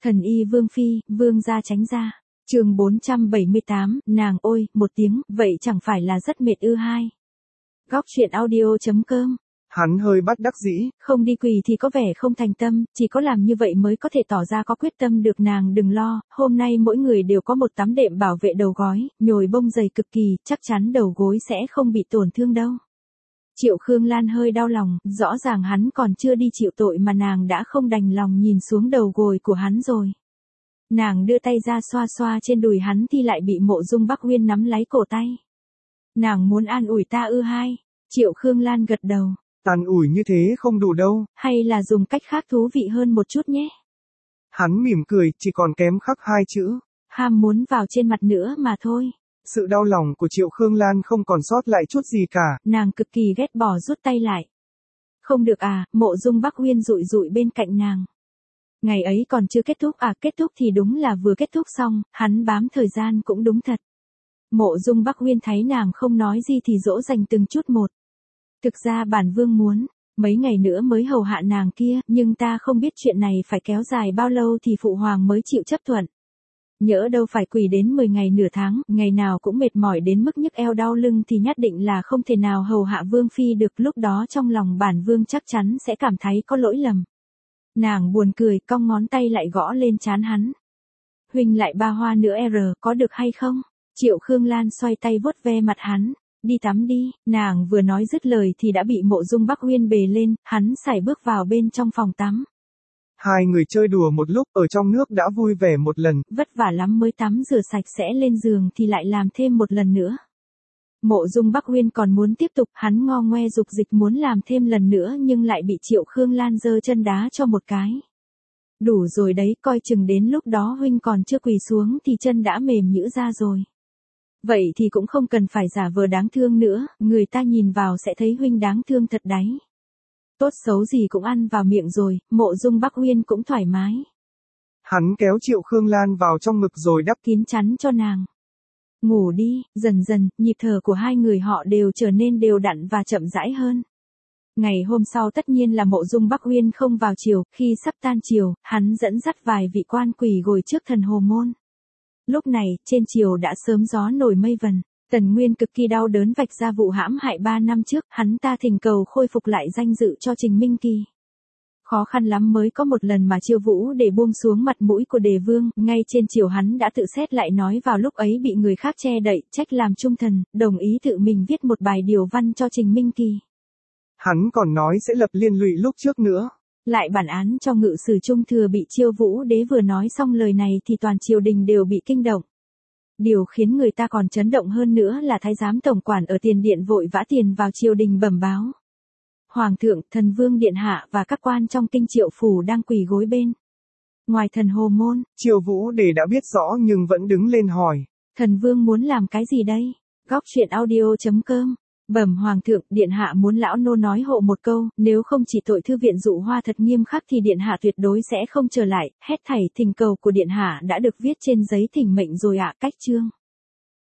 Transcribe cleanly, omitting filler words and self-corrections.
Thần y Vương Phi, Vương gia tránh ra. Chương 478, nàng ôi, một tiếng, vậy chẳng phải là rất mệt ư hai. Góc truyện audio.com. Hắn hơi bất đắc dĩ. Không đi quỳ thì có vẻ không thành tâm, chỉ có làm như vậy mới có thể tỏ ra có quyết tâm được. Nàng đừng lo, hôm nay mỗi người đều có một tấm đệm bảo vệ đầu gối, nhồi bông dày cực kỳ, chắc chắn đầu gối sẽ không bị tổn thương đâu. Triệu Khương Lan hơi đau lòng, rõ ràng hắn còn chưa đi chịu tội mà nàng đã không đành lòng nhìn xuống đầu gối của hắn rồi. Nàng đưa tay ra xoa xoa trên đùi hắn thì lại bị Mộ Dung Bắc Uyên nắm lấy cổ tay. Nàng muốn an ủi ta ư hai? Triệu Khương Lan gật đầu. An ủi như thế không đủ đâu. Hay là dùng cách khác thú vị hơn một chút nhé. Hắn mỉm cười, chỉ còn kém khắc hai chữ. Ham muốn vào trên mặt nữa mà thôi. Sự đau lòng của Triệu Khương Lan không còn sót lại chút gì cả. Nàng cực kỳ ghét bỏ rút tay lại. Không được à, Mộ Dung Bắc Uyên dụi dụi bên cạnh nàng. Ngày ấy còn chưa kết thúc à, kết thúc thì đúng là vừa kết thúc xong, hắn bám thời gian cũng đúng thật. Mộ Dung Bắc Uyên thấy nàng không nói gì thì dỗ dành từng chút một. Thực ra bản vương muốn, mấy ngày nữa mới hầu hạ nàng kia, nhưng ta không biết chuyện này phải kéo dài bao lâu thì phụ hoàng mới chịu chấp thuận. Nhỡ đâu phải quỳ đến 10 ngày nửa tháng, ngày nào cũng mệt mỏi đến mức nhức eo đau lưng thì nhất định là không thể nào hầu hạ vương phi được, lúc đó trong lòng bản vương chắc chắn sẽ cảm thấy có lỗi lầm. Nàng buồn cười, cong ngón tay lại gõ lên trán hắn. Huynh lại ba hoa nữa có được hay không? Triệu Khương Lan xoay tay vuốt ve mặt hắn. Đi tắm đi, nàng vừa nói dứt lời thì đã bị Mộ Dung Bắc Uyên bề lên, hắn sải bước vào bên trong phòng tắm. Hai người chơi đùa một lúc, ở trong nước đã vui vẻ một lần. Vất vả lắm mới tắm rửa sạch sẽ lên giường thì lại làm thêm một lần nữa. Mộ Dung Bắc Uyên còn muốn tiếp tục, hắn ngo ngoe dục dịch muốn làm thêm lần nữa nhưng lại bị Triệu Khương Lan giơ chân đá cho một cái. Đủ rồi đấy, coi chừng đến lúc đó huynh còn chưa quỳ xuống thì chân đã mềm nhũn ra rồi. Vậy thì cũng không cần phải giả vờ đáng thương nữa, người ta nhìn vào sẽ thấy huynh đáng thương thật đấy. Tốt xấu gì cũng ăn vào miệng rồi, Mộ Dung Bắc Uyên cũng thoải mái. Hắn kéo Triệu Khương Lan vào trong ngực rồi đắp kín chắn cho nàng. Ngủ đi, dần dần, nhịp thở của hai người họ đều trở nên đều đặn và chậm rãi hơn. Ngày hôm sau tất nhiên là Mộ Dung Bắc Uyên không vào chiều, khi sắp tan chiều, hắn dẫn dắt vài vị quan quỳ ngồi trước thần hồ môn. Lúc này, trên triều đã sớm gió nổi mây vần, Tần Nguyên cực kỳ đau đớn vạch ra vụ hãm hại 3 năm trước, hắn ta thỉnh cầu khôi phục lại danh dự cho Trình Minh Kỳ. Khó khăn lắm mới có một lần mà Chiêu Vũ để buông xuống mặt mũi của Đề Vương, ngay trên triều hắn đã tự xét lại nói vào lúc ấy bị người khác che đậy, trách làm trung thần, đồng ý tự mình viết một bài điều văn cho Trình Minh Kỳ. Hắn còn nói sẽ lập liên lụy lúc trước nữa. Lại bản án cho ngự sử trung thừa bị Chiêu Vũ đế vừa nói xong lời này thì toàn triều đình đều bị kinh động. Điều khiến người ta còn chấn động hơn nữa là thái giám tổng quản ở tiền điện vội vã tiền vào triều đình bẩm báo. Hoàng thượng, thần vương điện hạ và các quan trong kinh Triệu phủ đang quỳ gối bên ngoài thần hồ môn. Chiêu Vũ đế đã biết rõ nhưng vẫn đứng lên hỏi. Thần vương muốn làm cái gì đây? Góc truyện audio.com. Bẩm hoàng thượng, điện hạ muốn lão nô nói hộ một câu, nếu không chỉ tội thư viện dụ hoa thật nghiêm khắc thì điện hạ tuyệt đối sẽ không trở lại, hết thảy thỉnh cầu của điện hạ đã được viết trên giấy thỉnh mệnh rồi ạ. Cách chương.